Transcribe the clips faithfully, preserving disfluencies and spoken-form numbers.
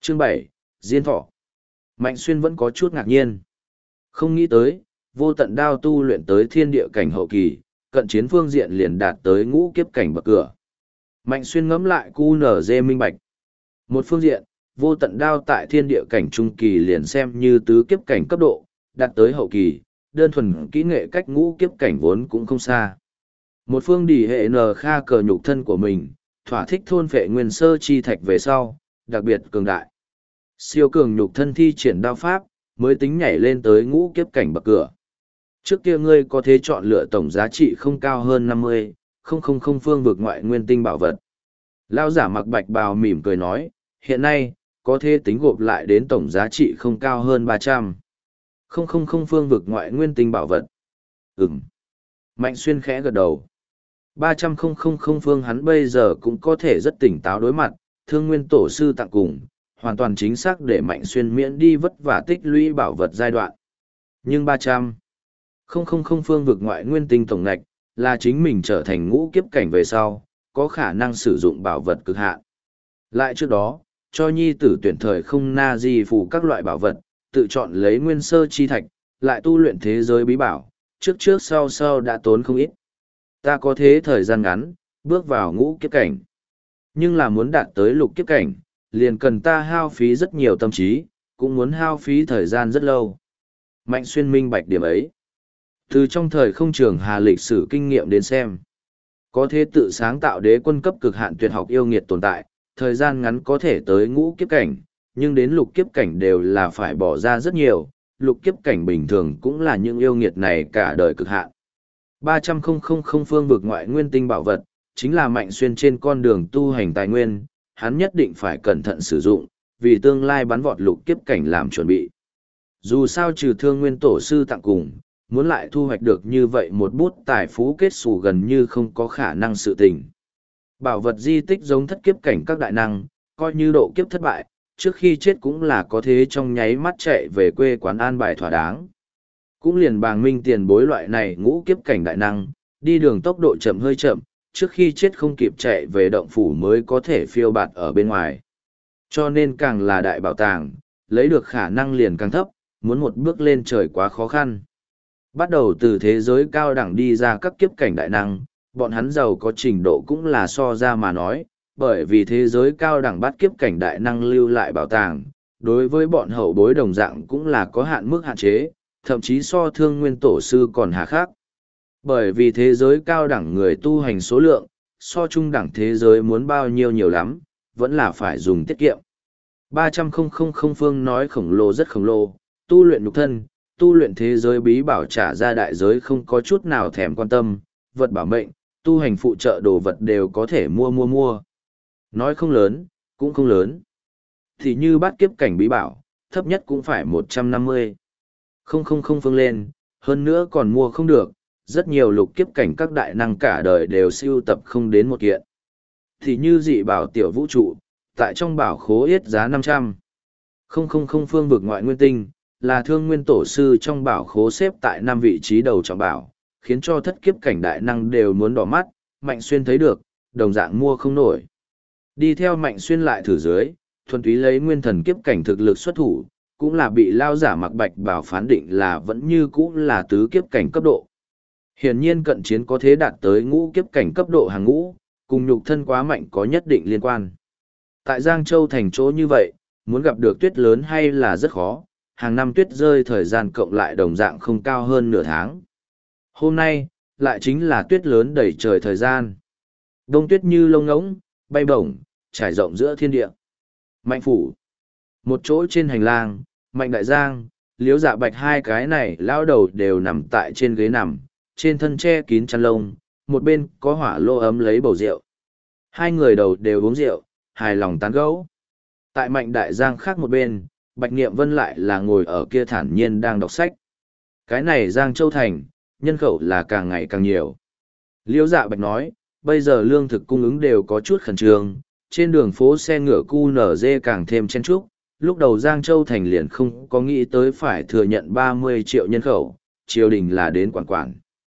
Chương bảy, Diên Thọ. Mạnh Xuyên vẫn có chút ngạc nhiên. Không nghĩ tới, vô tận đao tu luyện tới thiên địa cảnh hậu kỳ, cận chiến phương diện liền đạt tới ngũ kiếp cảnh bậc cửa. Mạnh Xuyên ngẫm lại cu nở dê minh bạch. Một phương diện, vô tận đao tại thiên địa cảnh trung kỳ liền xem như tứ kiếp cảnh cấp độ, đạt tới hậu kỳ, đơn thuần kỹ nghệ cách ngũ kiếp cảnh vốn cũng không xa. Một phương đỉ hệ nờ kha cờ nhục thân của mình, thỏa thích thôn phệ nguyên sơ chi thạch về sau, đặc biệt cường đại. Siêu cường nhục thân thi triển đao pháp, mới tính nhảy lên tới ngũ kiếp cảnh bậc cửa. Trước kia ngươi có thể chọn lựa tổng giá trị không cao hơn năm mươi, không không không phương vực ngoại nguyên tinh bảo vật. Lao giả mặc bạch bào mỉm cười nói, hiện nay, có thể tính gộp lại đến tổng giá trị không cao hơn ba trăm. Không không không phương vực ngoại nguyên tinh bảo vật. Ừm. Mạnh Xuyên khẽ gật đầu. ba trăm không không không phương hắn bây giờ cũng có thể rất tỉnh táo đối mặt, thương nguyên tổ sư tặng cùng, hoàn toàn chính xác để Mạnh Xuyên miễn đi vất vả tích lũy bảo vật giai đoạn. Nhưng ba trăm không không không phương vực ngoại nguyên tinh tổng ngạch, là chính mình trở thành ngũ kiếp cảnh về sau, có khả năng sử dụng bảo vật cực hạn. Lại trước đó, cho nhi tử tuyển thời không na di phù các loại bảo vật, tự chọn lấy nguyên sơ chi thạch, lại tu luyện thế giới bí bảo, trước trước sau sau đã tốn không ít. Ta có thế thời gian ngắn, bước vào ngũ kiếp cảnh. Nhưng là muốn đạt tới lục kiếp cảnh, liền cần ta hao phí rất nhiều tâm trí, cũng muốn hao phí thời gian rất lâu. Mạnh Xuyên minh bạch điểm ấy. Từ trong thời không trường hà lịch sử kinh nghiệm đến xem, có thể tự sáng tạo đế quân cấp cực hạn tuyệt học yêu nghiệt tồn tại, thời gian ngắn có thể tới ngũ kiếp cảnh, nhưng đến lục kiếp cảnh đều là phải bỏ ra rất nhiều, lục kiếp cảnh bình thường cũng là những yêu nghiệt này cả đời cực hạn. ba trăm không không không phương vực ngoại nguyên tinh bảo vật, chính là Mạnh Xuyên trên con đường tu hành tài nguyên, hắn nhất định phải cẩn thận sử dụng, vì tương lai bắn vọt lục kiếp cảnh làm chuẩn bị. Dù sao trừ thương nguyên tổ sư tặng cùng, muốn lại thu hoạch được như vậy một bút tài phú kết xù gần như không có khả năng sự tình. Bảo vật di tích giống thất kiếp cảnh các đại năng, coi như độ kiếp thất bại, trước khi chết cũng là có thế trong nháy mắt chạy về quê quán an bài thỏa đáng. Cũng liền bàng minh tiền bối loại này ngũ kiếp cảnh đại năng, đi đường tốc độ chậm hơi chậm, trước khi chết không kịp chạy về động phủ mới có thể phiêu bạt ở bên ngoài. Cho nên càng là đại bảo tàng, lấy được khả năng liền càng thấp, muốn một bước lên trời quá khó khăn. Bắt đầu từ thế giới cao đẳng đi ra các kiếp cảnh đại năng, bọn hắn giàu có trình độ cũng là so ra mà nói, bởi vì thế giới cao đẳng bắt kiếp cảnh đại năng lưu lại bảo tàng, đối với bọn hậu bối đồng dạng cũng là có hạn mức hạn chế, thậm chí so thương nguyên tổ sư còn hà khắc. Bởi vì thế giới cao đẳng người tu hành số lượng, so trung đẳng thế giới muốn bao nhiêu nhiều lắm, vẫn là phải dùng tiết kiệm. ba trăm không không không phương nói khổng lồ rất khổng lồ, tu luyện nhục thân, tu luyện thế giới bí bảo trả ra đại giới không có chút nào thèm quan tâm, vật bảo mệnh, tu hành phụ trợ đồ vật đều có thể mua mua mua. Nói không lớn, cũng không lớn. Thì như bát kiếp cảnh bí bảo, thấp nhất cũng phải một trăm năm mươi. Không không không phương lên, hơn nữa còn mua không được, rất nhiều lục kiếp cảnh các đại năng cả đời đều siêu tập không đến một kiện. Thì như dị bảo tiểu vũ trụ, tại trong bảo khố yết giá năm trăm. Không không không phương vực ngoại nguyên tinh, là thương nguyên tổ sư trong bảo khố xếp tại năm vị trí đầu trọng bảo, khiến cho thất kiếp cảnh đại năng đều muốn đỏ mắt, Mạnh Xuyên thấy được, đồng dạng mua không nổi. Đi theo Mạnh Xuyên lại thử dưới, thuần túy lấy nguyên thần kiếp cảnh thực lực xuất thủ, cũng là bị lao giả mặc bạch bảo phán định là vẫn như cũ là tứ kiếp cảnh cấp độ. Hiển nhiên cận chiến có thế đạt tới ngũ kiếp cảnh cấp độ hàng ngũ, cùng nhục thân quá mạnh có nhất định liên quan. Tại Giang Châu thành chỗ như vậy, muốn gặp được tuyết lớn hay là rất khó, hàng năm tuyết rơi thời gian cộng lại đồng dạng không cao hơn nửa tháng. Hôm nay, lại chính là tuyết lớn đầy trời thời gian. Đông tuyết như lông ngỗng, bay bổng, trải rộng giữa thiên địa. Mạnh phủ. Một chỗ trên hành lang, Mạnh Đại Giang, Liễu Dạ Bạch hai cái này lao đầu đều nằm tại trên ghế nằm, trên thân che kín chăn lông, một bên có hỏa lô ấm lấy bầu rượu. Hai người đầu đều uống rượu, hài lòng tán gẫu. Tại Mạnh Đại Giang khác một bên, Bạch Niệm Vân lại là ngồi ở kia thản nhiên đang đọc sách. Cái này Giang Châu Thành, nhân khẩu là càng ngày càng nhiều. Liễu Dạ Bạch nói, bây giờ lương thực cung ứng đều có chút khẩn trương, trên đường phố xe ngựa cu nở dê càng thêm chen chúc. Lúc đầu Giang Châu Thành liền không có nghĩ tới phải thừa nhận ba mươi triệu nhân khẩu, triều đình là đến quản quản.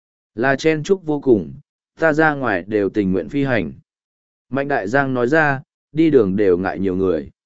Là chen chúc vô cùng, ta ra ngoài đều tình nguyện phi hành. Mạnh Đại Giang nói ra, đi đường đều ngại nhiều người.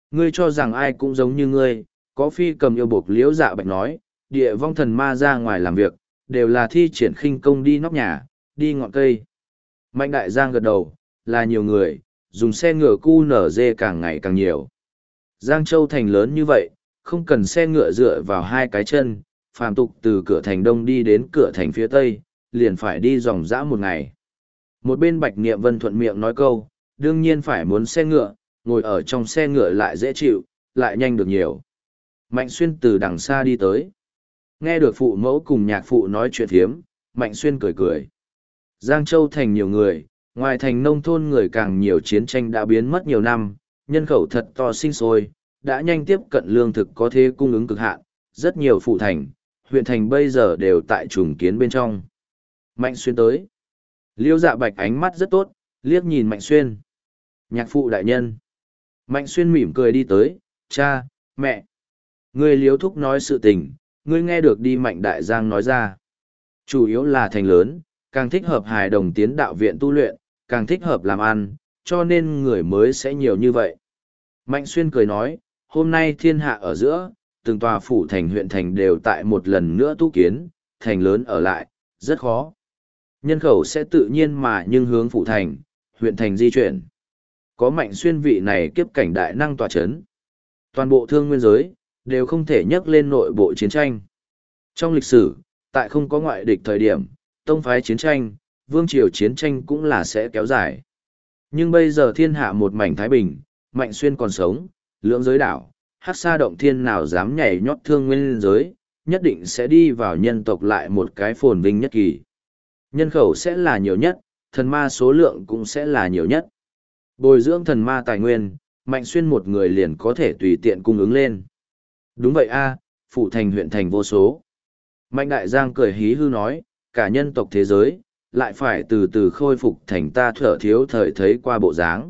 Ngươi cho rằng ai cũng giống như ngươi, có phi cầm yêu buộc liễu dạ bạch nói, địa vong thần ma ra ngoài làm việc, đều là thi triển khinh công đi nóc nhà, đi ngọn cây. Mạnh đại giang gật đầu, là nhiều người, dùng xe ngựa cu nở dê càng ngày càng nhiều. Giang Châu thành lớn như vậy, không cần xe ngựa dựa vào hai cái chân, phàm tục từ cửa thành đông đi đến cửa thành phía tây, liền phải đi dòng dã một ngày. Một bên Bạch Niệm Vân thuận miệng nói câu, đương nhiên phải muốn xe ngựa, ngồi ở trong xe ngựa lại dễ chịu, lại nhanh được nhiều. Mạnh Xuyên từ đằng xa đi tới. Nghe được phụ mẫu cùng nhạc phụ nói chuyện thiếm, Mạnh Xuyên cười cười. Giang Châu thành nhiều người, ngoài thành nông thôn người càng nhiều, chiến tranh đã biến mất nhiều năm, nhân khẩu thật to sinh sôi, đã nhanh tiếp cận lương thực có thể cung ứng cực hạn, rất nhiều phụ thành, huyện thành bây giờ đều tại trùng kiến bên trong. Mạnh Xuyên tới. Liêu Dạ Bạch ánh mắt rất tốt, liếc nhìn Mạnh Xuyên. Nhạc phụ đại nhân. Mạnh Xuyên mỉm cười đi tới, cha, mẹ. Người Liêu thúc nói sự tình, ngươi nghe được đi. Mạnh đại giang nói ra. Chủ yếu là thành lớn, càng thích hợp hài đồng tiến đạo viện tu luyện, càng thích hợp làm ăn, cho nên người mới sẽ nhiều như vậy. Mạnh Xuyên cười nói, hôm nay thiên hạ ở giữa, từng tòa phủ thành huyện thành đều tại một lần nữa tu kiến, thành lớn ở lại, rất khó. Nhân khẩu sẽ tự nhiên mà nhưng hướng phủ thành, huyện thành di chuyển. Có Mạnh Xuyên vị này kiếp cảnh đại năng tòa chấn. Toàn bộ thương nguyên giới, đều không thể nhắc lên nội bộ chiến tranh. Trong lịch sử, tại không có ngoại địch thời điểm, tông phái chiến tranh, vương triều chiến tranh cũng là sẽ kéo dài. Nhưng bây giờ thiên hạ một mảnh thái bình, Mạnh Xuyên còn sống, lưỡng giới đảo, Hắc Sa động thiên nào dám nhảy nhót thương nguyên giới, nhất định sẽ đi vào nhân tộc lại một cái phồn vinh nhất kỳ. Nhân khẩu sẽ là nhiều nhất, thần ma số lượng cũng sẽ là nhiều nhất. Bồi dưỡng thần ma tài nguyên, Mạnh Xuyên một người liền có thể tùy tiện cung ứng lên. Đúng vậy a, phủ thành huyện thành vô số. Mạnh Đại Giang cười hí hư nói, cả nhân tộc thế giới, lại phải từ từ khôi phục thành ta thở thiếu thời thấy qua bộ dáng.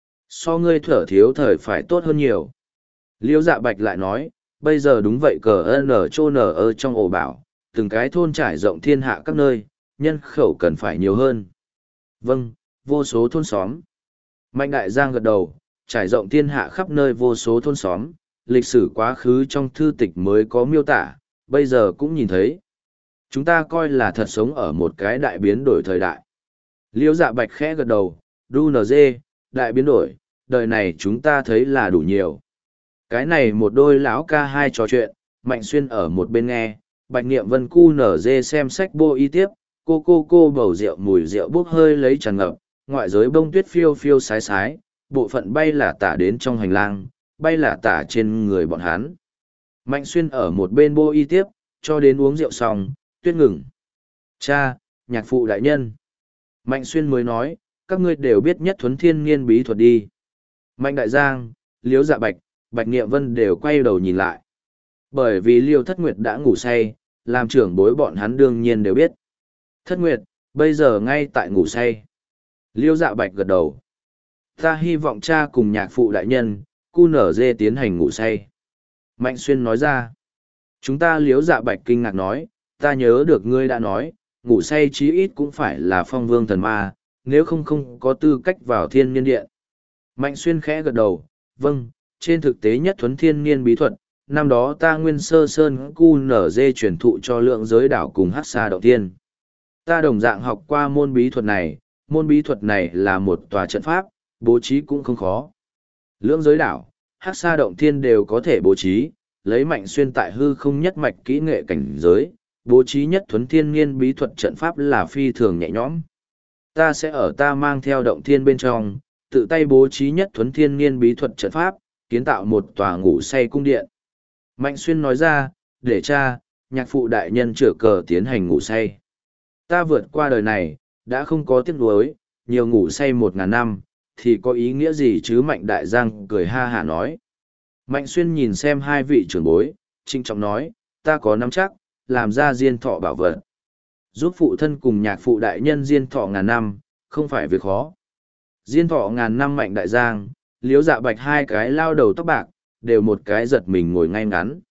So ngươi thở thiếu thời phải tốt hơn nhiều. Liêu Dạ Bạch lại nói, bây giờ đúng vậy cờ ơn ở chô nở ở trong ổ bảo, từng cái thôn trải rộng thiên hạ các nơi, nhân khẩu cần phải nhiều hơn. Vâng, vô số thôn xóm. Mạnh Đại Giang gật đầu, trải rộng thiên hạ khắp nơi vô số thôn xóm, lịch sử quá khứ trong thư tịch mới có miêu tả, bây giờ cũng nhìn thấy. Chúng ta coi là thật sống ở một cái đại biến đổi thời đại. Liêu Dạ Bạch khẽ gật đầu, đu nờ dê, đại biến đổi, đời này chúng ta thấy là đủ nhiều. Cái này một đôi lão ca hai trò chuyện, Mạnh Xuyên ở một bên nghe, Bạch Niệm Vân cu nở dê xem sách bô y tiếp, cô cô cô bầu rượu mùi rượu bốc hơi lấy tràn ngập, ngoại giới bông tuyết phiêu phiêu sái sái, bộ phận bay là tả đến trong hành lang, bay là tả trên người bọn hắn. Mạnh Xuyên ở một bên bô y tiếp, cho đến uống rượu xong, tuyết ngừng. Cha, nhạc phụ đại nhân. Mạnh Xuyên mới nói, các ngươi đều biết nhất thuấn thiên niên bí thuật đi. Mạnh Đại Giang, Liễu Dạ Bạch, Bạch Niệm Vân đều quay đầu nhìn lại. Bởi vì Liêu Thất Nguyệt đã ngủ say, làm trưởng bối bọn hắn đương nhiên đều biết. Thất Nguyệt, bây giờ ngay tại ngủ say. Liêu Dạ Bạch gật đầu. Ta hy vọng cha cùng nhạc phụ đại nhân, cu nở dê tiến hành ngủ say. Mạnh Xuyên nói ra. Chúng ta Liễu Dạ Bạch kinh ngạc nói, ta nhớ được ngươi đã nói, ngủ say chí ít cũng phải là phong vương thần ma, nếu không không có tư cách vào thiên niên điện. Mạnh Xuyên khẽ gật đầu, vâng, trên thực tế nhất thuấn thiên niên bí thuật, năm đó ta nguyên sơ sơn cu nở dê truyền thụ cho lượng giới đảo cùng Hắc Sa động thiên. Ta đồng dạng học qua môn bí thuật này, môn bí thuật này là một tòa trận pháp, bố trí cũng không khó. Lượng giới đảo, Hắc Sa động thiên đều có thể bố trí, lấy Mạnh Xuyên tại hư không nhất mạch kỹ nghệ cảnh giới, bố trí nhất thuấn thiên niên bí thuật trận pháp là phi thường nhẹ nhõm. Ta sẽ ở ta mang theo động thiên bên trong, tự tay bố trí nhất thuấn thiên niên bí thuật trận pháp, kiến tạo một tòa ngủ say cung điện. Mạnh Xuyên nói ra, để cha, nhạc phụ đại nhân chữa cờ tiến hành ngủ say. Ta vượt qua đời này, đã không có tiếc nuối, nhiều ngủ say một ngàn năm, thì có ý nghĩa gì chứ? Mạnh Đại Giang cười ha hả nói. Mạnh Xuyên nhìn xem hai vị trưởng bối, trinh trọng nói, ta có nắm chắc, làm ra diên thọ bảo vật. Giúp phụ thân cùng nhạc phụ đại nhân diên thọ ngàn năm, không phải việc khó. Diên thọ ngàn năm Mạnh Đại Giang, Liễu Dạ Bạch hai cái lao đầu tóc bạc, đều một cái giật mình ngồi ngay ngắn.